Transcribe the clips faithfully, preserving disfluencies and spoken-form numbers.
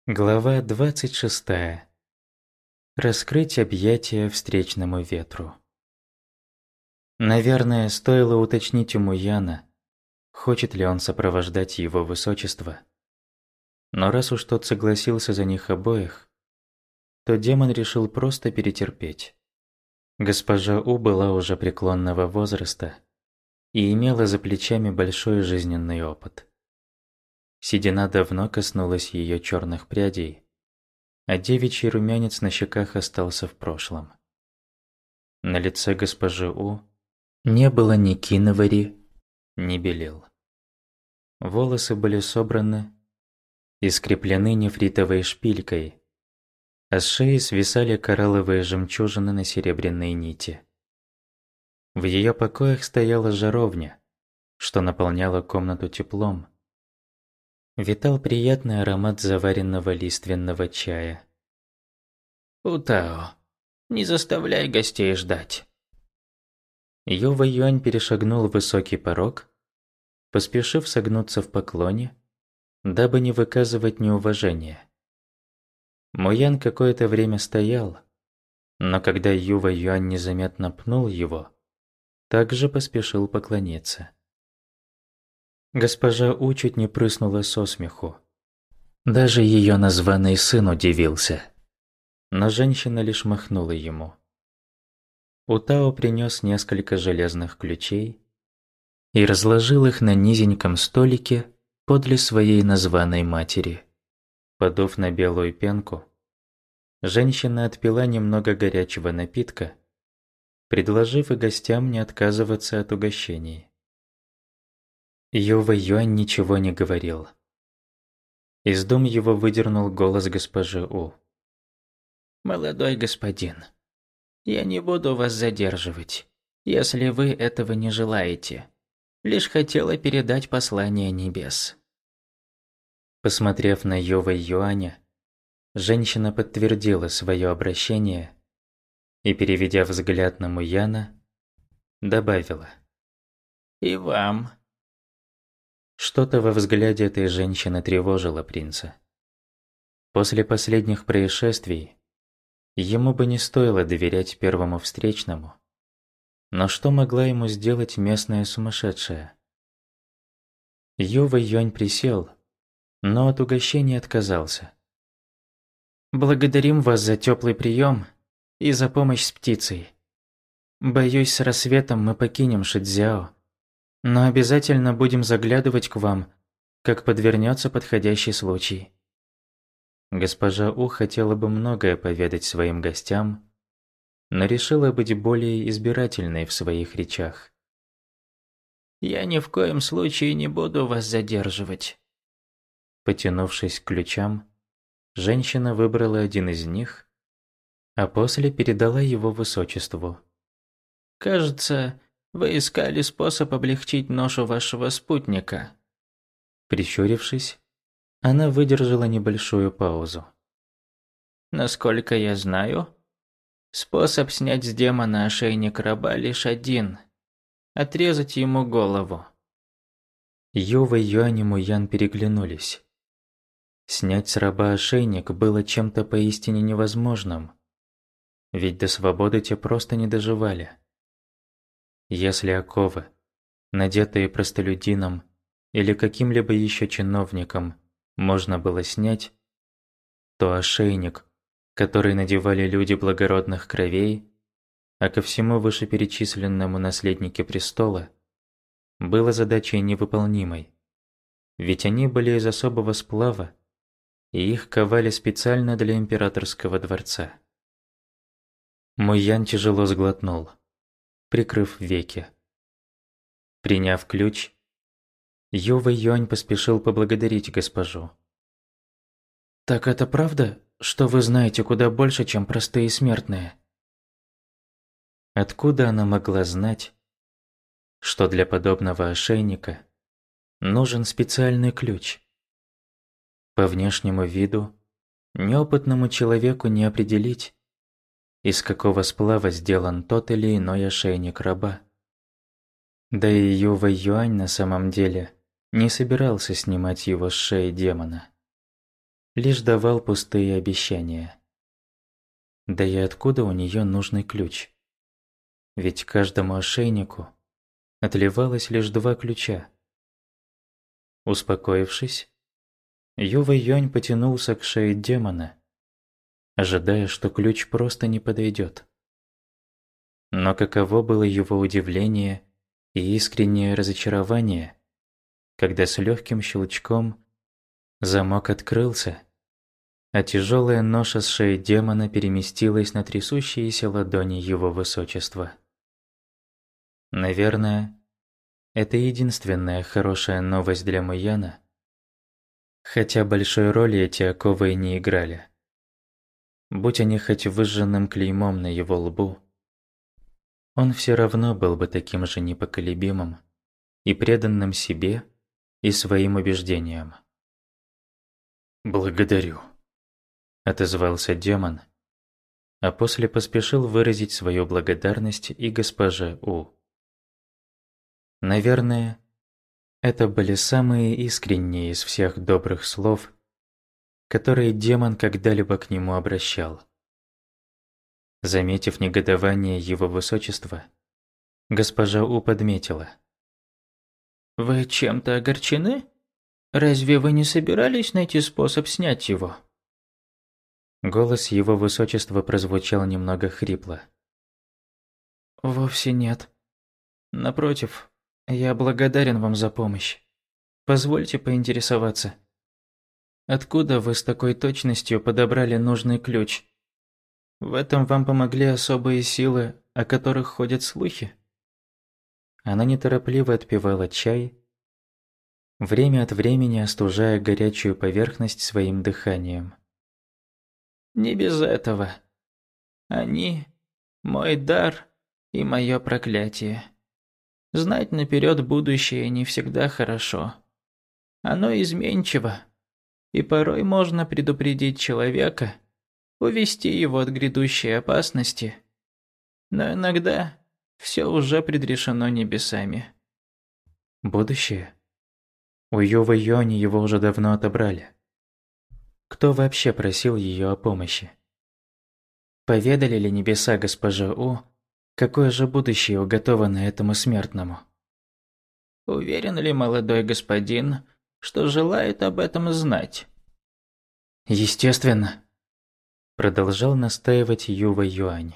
Глава двадцать шестая. Раскрыть объятия встречному ветру. Наверное, стоило уточнить у Муяна, хочет ли он сопровождать его высочество. Но раз уж тот согласился за них обоих, то демон решил просто перетерпеть. Госпожа У была уже преклонного возраста и имела за плечами большой жизненный опыт. Седина давно коснулась ее черных прядей, а девичий румянец на щеках остался в прошлом. На лице госпожи У не было ни киновари, ни белил. Волосы были собраны и скреплены нефритовой шпилькой, а с шеи свисали коралловые жемчужины на серебряной нити. В ее покоях стояла жаровня, что наполняла комнату теплом. Витал приятный аромат заваренного лиственного чая. «Утао, не заставляй гостей ждать». Юва Юань перешагнул высокий порог, поспешив согнуться в поклоне, дабы не выказывать неуважения. Муян какое-то время стоял, но когда Юва Юань незаметно пнул его, также поспешил поклониться. Госпожа У чуть не прыснула со смеху. Даже ее названный сын удивился. Но женщина лишь махнула ему. Утао принес несколько железных ключей и разложил их на низеньком столике подле своей названной матери. Подув на белую пенку, женщина отпила немного горячего напитка, предложив и гостям не отказываться от угощений. Юва Юань ничего не говорил. Из дум его выдернул голос госпожи У. «Молодой господин, я не буду вас задерживать, если вы этого не желаете. Лишь хотела передать послание небес». Посмотрев на Юва Юаня, женщина подтвердила свое обращение и, переведя взгляд на Муяна, добавила: «И вам». Что-то во взгляде этой женщины тревожило принца. После последних происшествий ему бы не стоило доверять первому встречному. Но что могла ему сделать местная сумасшедшая? Юва Юань присел, но от угощения отказался. «Благодарим вас за теплый прием и за помощь с птицей. Боюсь, с рассветом мы покинем Шицзяо, но обязательно будем заглядывать к вам, как подвернется подходящий случай». Госпожа У хотела бы многое поведать своим гостям, но решила быть более избирательной в своих речах. «Я ни в коем случае не буду вас задерживать». Потянувшись к ключам, женщина выбрала один из них, а после передала его высочеству. «Кажется, вы искали способ облегчить ношу вашего спутника». Прищурившись, она выдержала небольшую паузу. «Насколько я знаю, способ снять с демона ошейник раба лишь один – отрезать ему голову». Юва Юань и Муян переглянулись. Снять с раба ошейник было чем-то поистине невозможным, ведь до свободы те просто не доживали. Если оковы, надетые простолюдином или каким-либо еще чиновником, можно было снять, то ошейник, который надевали люди благородных кровей, а ко всему вышеперечисленному наследники престола, было задачей невыполнимой, ведь они были из особого сплава, и их ковали специально для императорского дворца. Муян тяжело сглотнул, прикрыв веки. Приняв ключ, Юва Юань поспешил поблагодарить госпожу. «Так это правда, что вы знаете куда больше, чем простые смертные?» Откуда она могла знать, что для подобного ошейника нужен специальный ключ? По внешнему виду неопытному человеку не определить, из какого сплава сделан тот или иной ошейник раба. Да и Юва Юань на самом деле не собирался снимать его с шеи демона. лишь давал пустые обещания. Да и откуда у нее нужный ключ? Ведь каждому ошейнику отливалось лишь два ключа. Успокоившись, Ю Вэйюань потянулся к шее демона, ожидая, что ключ просто не подойдет. Но каково было его удивление и искреннее разочарование, когда с легким щелчком замок открылся, а тяжелая ноша с шеи демона переместилась на трясущиеся ладони его высочества. Наверное, это единственная хорошая новость для Муяна, хотя большой роли эти оковы и не играли. Будь они хоть выжженным клеймом на его лбу, он все равно был бы таким же непоколебимым и преданным себе и своим убеждениям. «Благодарю», — отозвался демон, а после поспешил выразить свою благодарность и госпоже У. Наверное, это были самые искренние из всех добрых слов, которые демон когда-либо к нему обращал. Заметив негодование его высочества, госпожа У подметила: «Вы чем-то огорчены? Разве вы не собирались найти способ снять его?» Голос его высочества прозвучал немного хрипло. «Вовсе нет. Напротив, я благодарен вам за помощь. Позвольте поинтересоваться, откуда вы с такой точностью подобрали нужный ключ? В этом вам помогли особые силы, о которых ходят слухи?» Она неторопливо отпивала чай, время от времени остужая горячую поверхность своим дыханием. «Не без этого. Они – мой дар и мое проклятие. Знать наперед будущее не всегда хорошо. Оно изменчиво, и порой можно предупредить человека, увести его от грядущей опасности, но иногда все уже предрешено небесами». Будущее? У Ю Вэйюаня его уже давно отобрали. Кто вообще просил ее о помощи? Поведали ли небеса госпоже У, какое же будущее уготовано этому смертному? Уверен ли молодой господин, что желает об этом знать? Естественно, продолжал настаивать Ю Вэйюань.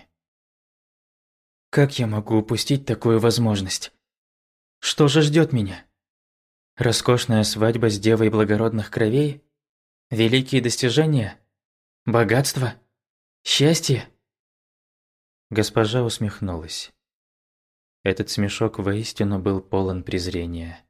Как я могу упустить такую возможность? Что же ждет меня? Роскошная свадьба с девой благородных кровей? Великие достижения? Богатство? Счастье? Госпожа усмехнулась. Этот смешок воистину был полон презрения.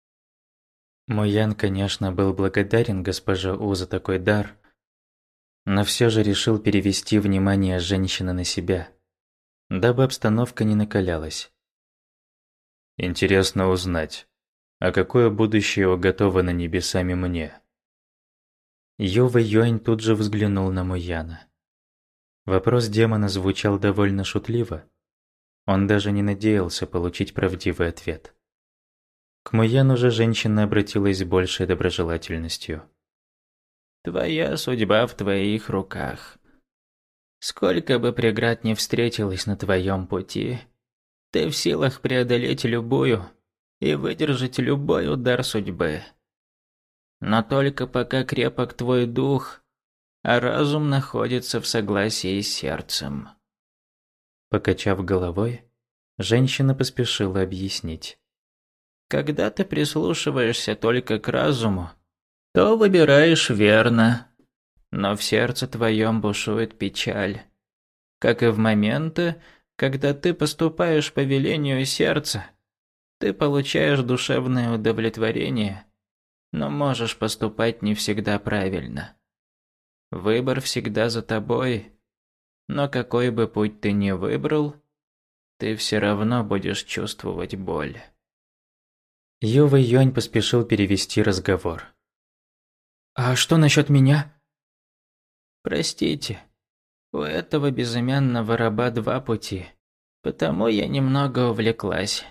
Муян, конечно, был благодарен госпоже У за такой дар, но все же решил перевести внимание женщины на себя, дабы обстановка не накалялась. Интересно узнать, а какое будущее уготовано небесами мне? Ю Вэйюань тут же взглянул на Муяна. Вопрос демона звучал довольно шутливо. Он даже не надеялся получить правдивый ответ. К Муяну же женщина обратилась с большей доброжелательностью. «Твоя судьба в твоих руках. Сколько бы преград ни встретилось на твоем пути, ты в силах преодолеть любую и выдержать любой удар судьбы. Но только пока крепок твой дух, а разум находится в согласии с сердцем». Покачав головой, женщина поспешила объяснить. «Когда ты прислушиваешься только к разуму, то выбираешь верно, но в сердце твоем бушует печаль, как и в моменты, когда ты поступаешь по велению сердца. Ты получаешь душевное удовлетворение, но можешь поступать не всегда правильно. Выбор всегда за тобой, но какой бы путь ты ни выбрал, ты все равно будешь чувствовать боль». Ю Вэйюань поспешил перевести разговор. «А что насчет меня?» «Простите, у этого безымянного раба два пути, потому я немного увлеклась».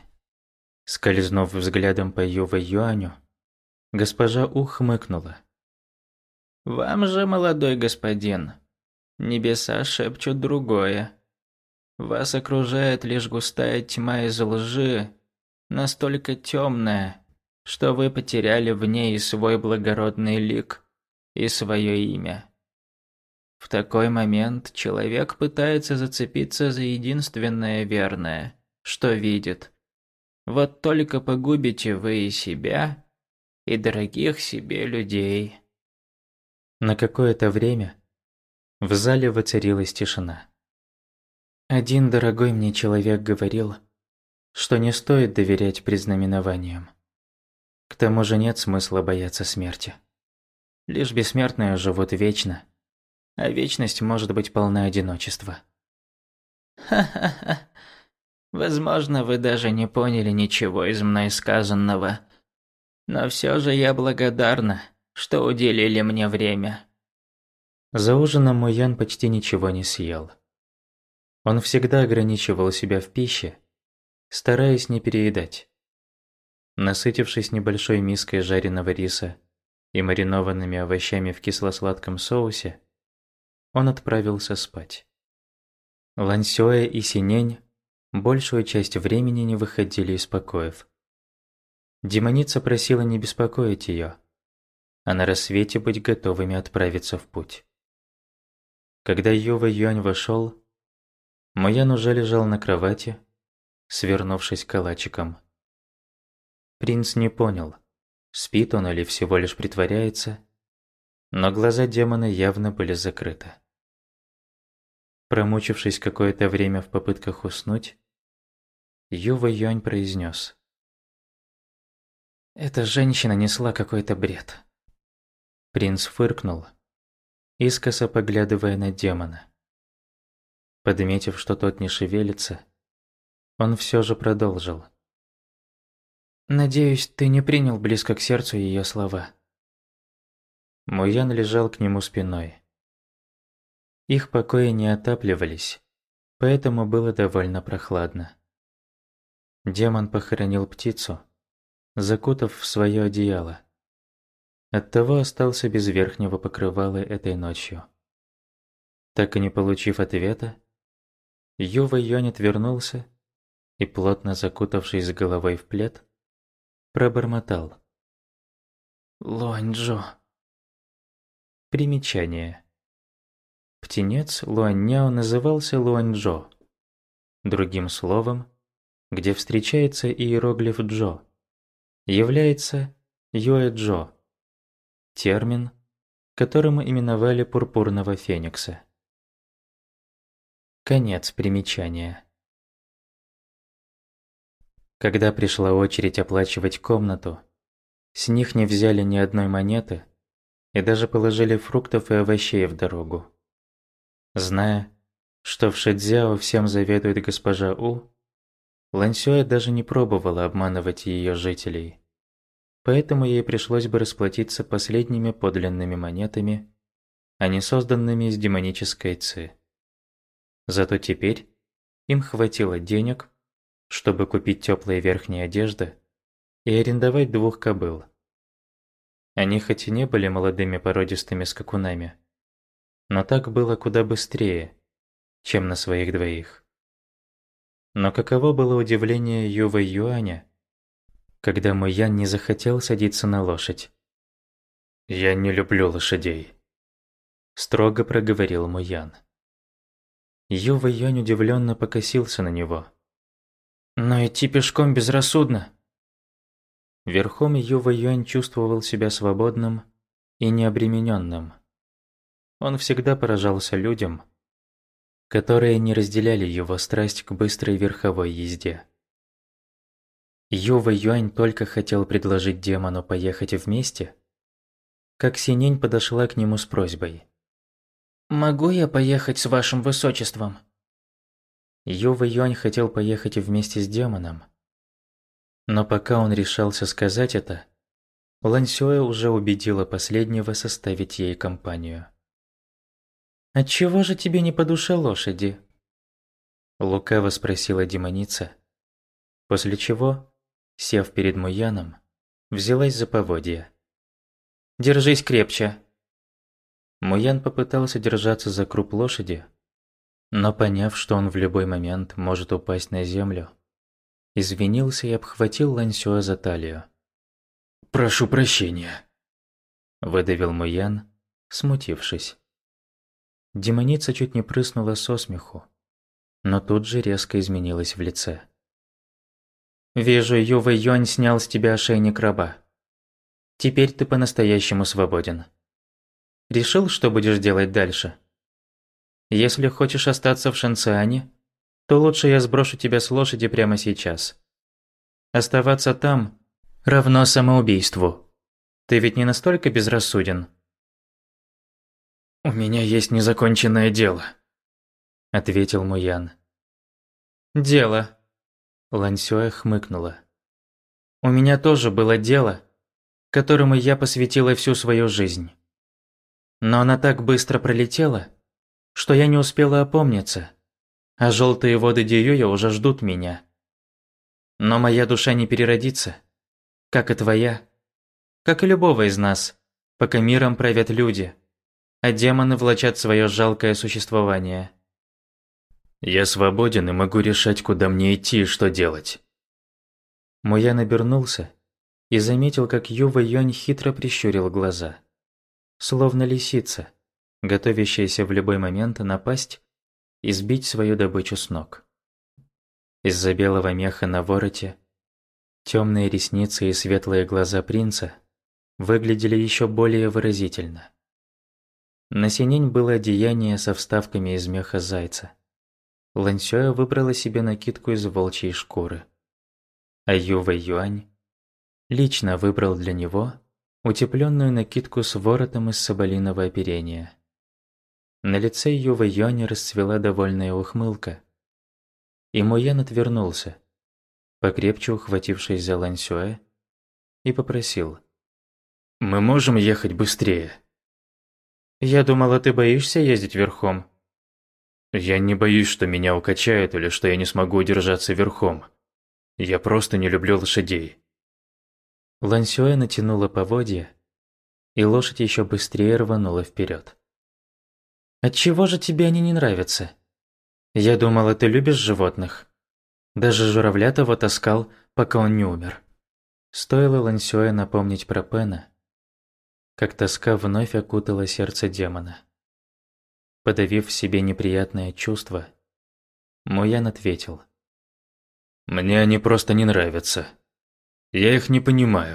Скользнув взглядом по Ю Вэйюаню, госпожа У хмыкнула. Вам же, молодой господин, небеса шепчут другое. Вас окружает лишь густая тьма из лжи, настолько темная, что вы потеряли в ней и свой благородный лик, и свое имя. В такой момент человек пытается зацепиться за единственное верное, что видит. Вот только погубите вы и себя, и дорогих себе людей. На какое-то время в зале воцарилась тишина. Один дорогой мне человек говорил, что не стоит доверять предзнаменованиям. К тому же нет смысла бояться смерти. Лишь бессмертные живут вечно, а вечность может быть полна одиночества. Ха-ха-ха. Возможно, вы даже не поняли ничего из мной сказанного. Но все же я благодарна, что уделили мне время. За ужином Мо Ян почти ничего не съел. Он всегда ограничивал себя в пище, стараясь не переедать. Насытившись небольшой миской жареного риса и маринованными овощами в кисло-сладком соусе, он отправился спать. Лань Сюэ и Синень большую часть времени не выходили из покоев. Демоница просила не беспокоить ее, а на рассвете быть готовыми отправиться в путь. Когда Юва Юань вошел, Мо Ян уже лежал на кровати, свернувшись калачиком. Принц не понял, спит он или всего лишь притворяется, но глаза демона явно были закрыты. Промучившись какое-то время в попытках уснуть, Юва Юань произнес: «Эта женщина несла какой-то бред». Принц фыркнул, искоса поглядывая на демона. Подметив, что тот не шевелится, он все же продолжил: «Надеюсь, ты не принял близко к сердцу ее слова». Мо Ян лежал к нему спиной. Их покои не отапливались, поэтому было довольно прохладно. Демон похоронил птицу, закутав в свое одеяло. Оттого остался без верхнего покрывала этой ночью. Так и не получив ответа, Юва Юань отвернулся и, плотно закутавшись с головой в плед, пробормотал: «Луаньчжо». Примечание. Птенец Луаньняо назывался Луаньчжо. Другим словом, где встречается иероглиф Джо, является Юэджо, термин, которым именовали пурпурного феникса. Конец примечания. Когда пришла очередь оплачивать комнату, с них не взяли ни одной монеты и даже положили фруктов и овощей в дорогу. Зная, что в Шэцзяо всем заведует госпожа У, Лань Сюэ даже не пробовала обманывать ее жителей, поэтому ей пришлось бы расплатиться последними подлинными монетами, а не созданными из демонической ци. Зато теперь им хватило денег, чтобы купить теплые верхние одежды и арендовать двух кобыл. Они хоть и не были молодыми породистыми скакунами, но так было куда быстрее, чем на своих двоих. Но каково было удивление Юва Юаня, когда Мо Ян не захотел садиться на лошадь. «Я не люблю лошадей», – строго проговорил Мо Ян. Юва Юань удивленно покосился на него. «Но идти пешком безрассудно». Верхом Юва Юань чувствовал себя свободным и необремененным. Он всегда поражался людям, которые не разделяли его страсть к быстрой верховой езде. Юва Юань только хотел предложить демону поехать вместе, как Синень подошла к нему с просьбой. «Могу я поехать с вашим высочеством?» Юва Юань хотел поехать вместе с демоном, но пока он решался сказать это, Лань Сюэ уже убедила последнего составить ей компанию. «Отчего же тебе не по душе лошади?» Лукаво спросила демоница, после чего, сев перед Мо Яном, взялась за поводья. «Держись крепче!» Муян попытался держаться за круп лошади, но поняв, что он в любой момент может упасть на землю, извинился и обхватил Ланьсюэ за талию. «Прошу прощения», – выдавил Муян, смутившись. Демоница чуть не прыснула со смеху, но тут же резко изменилась в лице. «Вижу, Ювэй Юань снял с тебя ошейник раба. Теперь ты по-настоящему свободен. Решил, что будешь делать дальше? Если хочешь остаться в Шэньциане, то лучше я сброшу тебя с лошади прямо сейчас. Оставаться там равно самоубийству. Ты ведь не настолько безрассуден?» «У меня есть незаконченное дело», – ответил Муян. «Дело», – Ланьсюэ хмыкнула. «У меня тоже было дело, которому я посвятила всю свою жизнь. Но она так быстро пролетела, что я не успела опомниться, а желтые воды Дьюя уже ждут меня. Но моя душа не переродится, как и твоя, как и любого из нас, пока миром правят люди, а демоны влачат свое жалкое существование. Я свободен и могу решать, куда мне идти и что делать». Муян обернулся и заметил, как Ювэй Юань хитро прищурил глаза, словно лисица, готовящаяся в любой момент напасть и сбить свою добычу с ног. Из-за белого меха на вороте темные ресницы и светлые глаза принца выглядели еще более выразительно. На синень было одеяние со вставками из меха зайца. Ланьсюэ выбрала себе накидку из волчьей шкуры, а Ювэй Юань лично выбрал для него утепленную накидку с воротом из соболиного оперения. На лице Ювэй Юаня расцвела довольная ухмылка, и Муян отвернулся, покрепче ухватившись за Ланьсюэ, и попросил: «Мы можем ехать быстрее?» «Я думала, ты боишься ездить верхом». «Я не боюсь, что меня укачают или что я не смогу удержаться верхом. Я просто не люблю лошадей». Ланьсюэ натянула поводья, и лошадь еще быстрее рванула вперед. «Отчего же тебе они не нравятся? Я думала, ты любишь животных. Даже журавля того таскал, пока он не умер». Стоило Ланьсюэ напомнить про Пэна, как тоска вновь окутала сердце демона. Подавив в себе неприятное чувство, Муян ответил: «Мне они просто не нравятся. Я их не понимаю».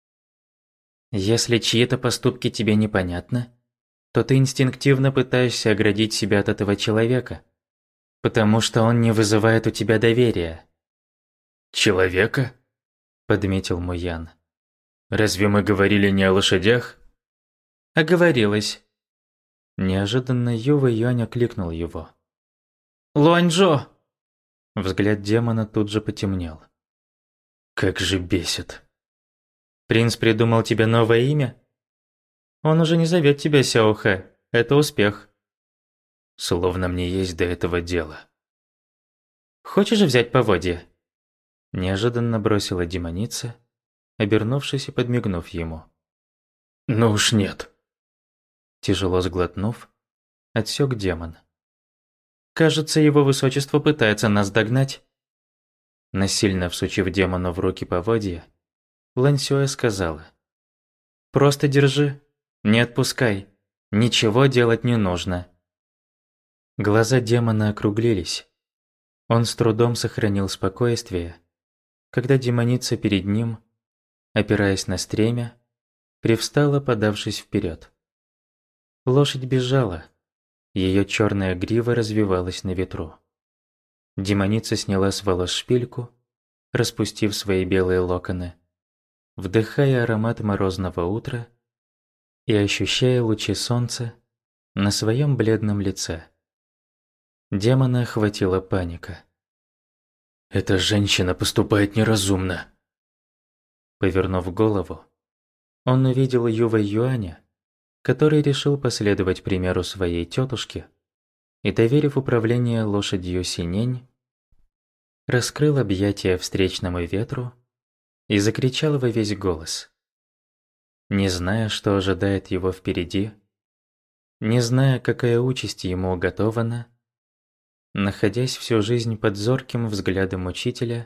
«Если чьи-то поступки тебе непонятны, то ты инстинктивно пытаешься оградить себя от этого человека, потому что он не вызывает у тебя доверия». «Человека?» – подметил Муян. «Разве мы говорили не о лошадях?» «Оговорилась». Неожиданно Ювэй Юань окликнул его. «Луаньчжоу!» Взгляд демона тут же потемнел. «Как же бесит!» «Принц придумал тебе новое имя? Он уже не зовет тебя Сяохэ. Это успех». «Словно мне есть до этого дело». «Хочешь взять поводья?» Неожиданно бросила демоница, обернувшись и подмигнув ему. «Ну уж нет». Тяжело сглотнув, отсек демон. «Кажется, его высочество пытается нас догнать». Насильно всучив демону в руки поводья, Ланьсюэ сказала: «Просто держи, не отпускай, ничего делать не нужно». Глаза демона округлились. Он с трудом сохранил спокойствие, когда демоница перед ним, опираясь на стремя, привстала, подавшись вперед. Лошадь бежала, ее черная грива развивалась на ветру. Демоница сняла с волос шпильку, распустив свои белые локоны, вдыхая аромат морозного утра и ощущая лучи солнца на своем бледном лице. Демона охватила паника. «Эта женщина поступает неразумно». Повернув голову, он увидел Ювэй Юаня, который решил последовать примеру своей тетушки и, доверив управление лошадью Синень, раскрыл объятия встречному ветру и закричал во весь голос. Не зная, что ожидает его впереди, Не зная, какая участь ему уготована, находясь всю жизнь под зорким взглядом учителя,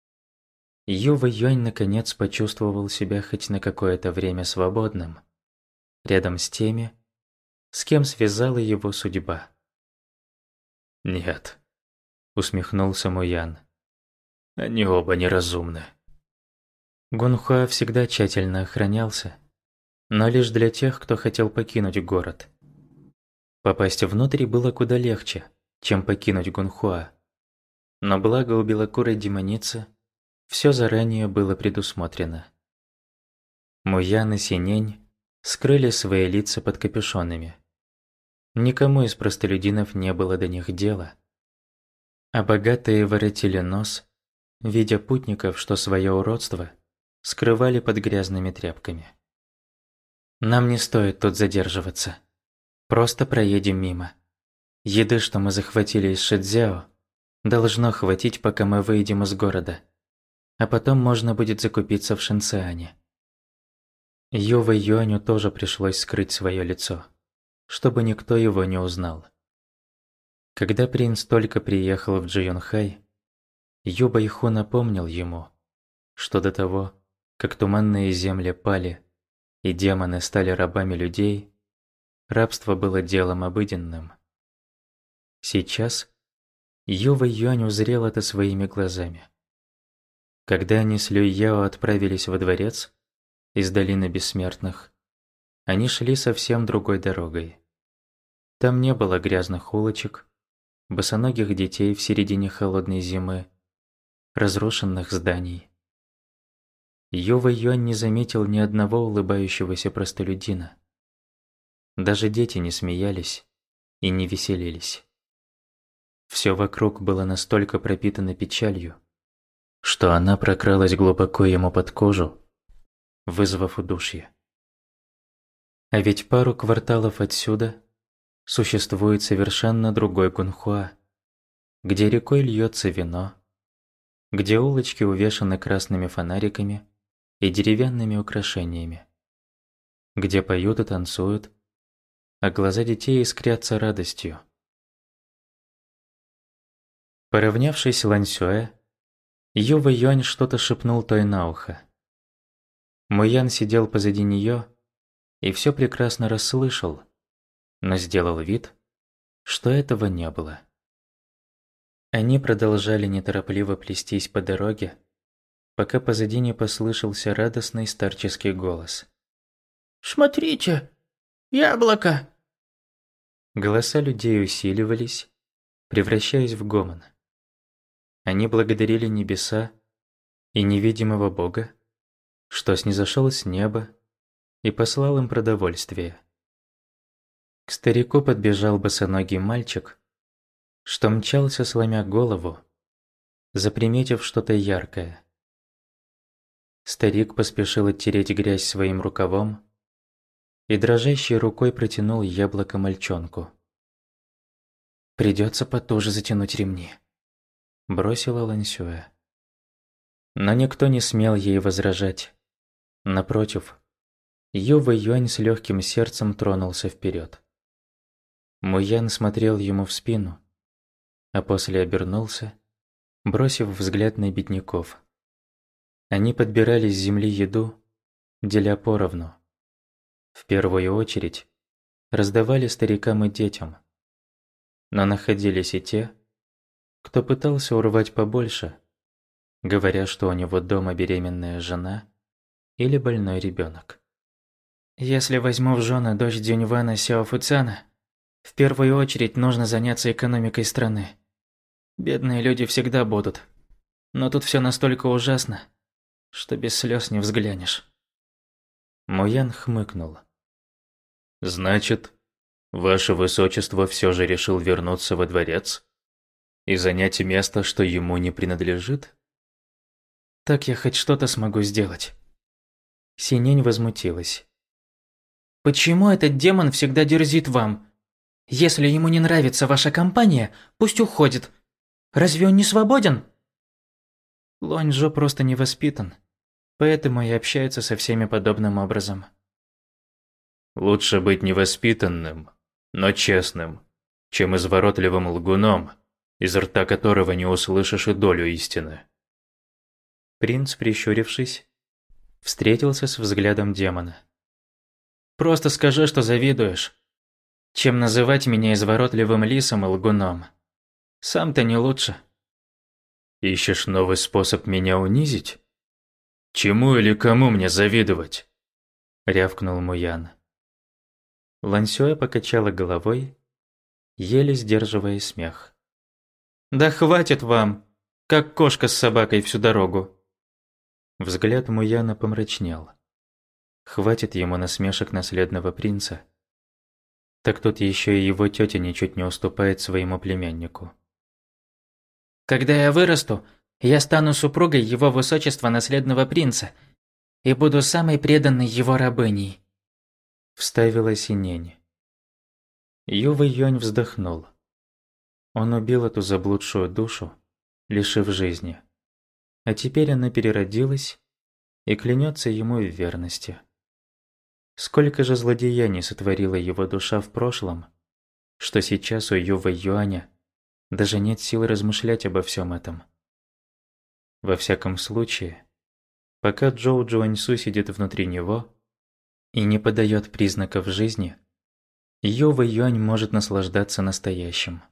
Ю Вэйюань наконец почувствовал себя хоть на какое-то время свободным, рядом с теми, с кем связала его судьба. «Нет», — усмехнулся Муян. «Они оба неразумны». Гунхуа всегда тщательно охранялся, но лишь для тех, кто хотел покинуть город. Попасть внутрь было куда легче, чем покинуть Гунхуа. Но благо у белокурой демоницы все заранее было предусмотрено. Муян и Синень скрыли свои лица под капюшонами. Никому из простолюдинов не было до них дела. А богатые воротили нос, видя путников, что свое уродство скрывали под грязными тряпками. «Нам не стоит тут задерживаться. Просто проедем мимо. Еды, что мы захватили из Шэцзяо, должно хватить, пока мы выйдем из города. А потом можно будет закупиться в Шэньциане». Ю Вэйюаню тоже пришлось скрыть свое лицо, чтобы никто его не узнал. Когда принц только приехал в Джиюнхай, Ю Байху напомнил ему, что до того, как туманные земли пали и демоны стали рабами людей, рабство было делом обыденным. Сейчас Ю Вэйюань узрел это своими глазами. Когда они с Люй Яо отправились во дворец из долины бессмертных, они шли совсем другой дорогой. Там не было грязных улочек, босоногих детей в середине холодной зимы, разрушенных зданий. Ю Вэйюань не заметил ни одного улыбающегося простолюдина. Даже дети не смеялись и не веселились. Все вокруг было настолько пропитано печалью, что она прокралась глубоко ему под кожу, вызвав удушье. А ведь пару кварталов отсюда существует совершенно другой Гунхуа, где рекой льется вино, где улочки увешаны красными фонариками и деревянными украшениями, где поют и танцуют, а глаза детей искрятся радостью. Поравнявшись с Ланьсюэ, Ю Вэйюань что-то шепнул той на ухо. Муян сидел позади нее и все прекрасно расслышал, но сделал вид, что этого не было. Они продолжали неторопливо плестись по дороге, пока позади не послышался радостный старческий голос. «Смотрите! Яблоко!» Голоса людей усиливались, превращаясь в гомон. Они благодарили небеса и невидимого Бога, что снизошел с неба и послал им продовольствие. К старику подбежал босоногий мальчик, что мчался, сломя голову, заприметив что-то яркое. Старик поспешил оттереть грязь своим рукавом и дрожащей рукой протянул яблоко мальчонку. «Придется потуже затянуть ремни», — бросила Ланьсюэ. Но никто не смел ей возражать. Напротив, Ю Вэйюань с легким сердцем тронулся вперед. Муян смотрел ему в спину, а после обернулся, бросив взгляд на бедняков. Они подбирали с земли еду, деля поровну. В первую очередь раздавали старикам и детям. Но находились и те, кто пытался урвать побольше, говоря, что у него дома беременная жена или больной ребенок. «Если возьму в жены дочь Дюньвана Сяо Фуцяна, в первую очередь нужно заняться экономикой страны. Бедные люди всегда будут, но тут все настолько ужасно, что без слез не взглянешь». Муян хмыкнул. «Значит, ваше высочество все же решил вернуться во дворец и занять место, что ему не принадлежит?» «Так я хоть что-то смогу сделать». Синень возмутилась. «Почему этот демон всегда дерзит вам? Если ему не нравится ваша компания, пусть уходит. Разве он не свободен?» Лоньжо просто не воспитан, поэтому и общается со всеми подобным образом. «Лучше быть невоспитанным, но честным, чем изворотливым лгуном, из рта которого не услышишь и долю истины». Принц, прищурившись, встретился с взглядом демона. «Просто скажи, что завидуешь, чем называть меня изворотливым лисом и лгуном. Сам-то не лучше». «Ищешь новый способ меня унизить? Чему или кому мне завидовать?» — рявкнул Муян. Лансюэ покачала головой, еле сдерживая смех. «Да хватит вам, как кошка с собакой всю дорогу». Взгляд Муяна помрачнел. Хватит ему насмешек наследного принца. Так тут еще и его тетя ничуть не уступает своему племяннику. «Когда я вырасту, я стану супругой его высочества наследного принца и буду самой преданной его рабыней», — вставила Синень. Ю Вэйюань вздохнул. Он убил эту заблудшую душу, лишив жизни. А теперь она переродилась и клянется ему в верности. Сколько же злодеяний сотворила его душа в прошлом, что сейчас у Ю Вэйюаня даже нет сил размышлять обо всем этом. Во всяком случае, пока Джоу Джуаньсу сидит внутри него и не подает признаков жизни, Ю Вэйюань может наслаждаться настоящим.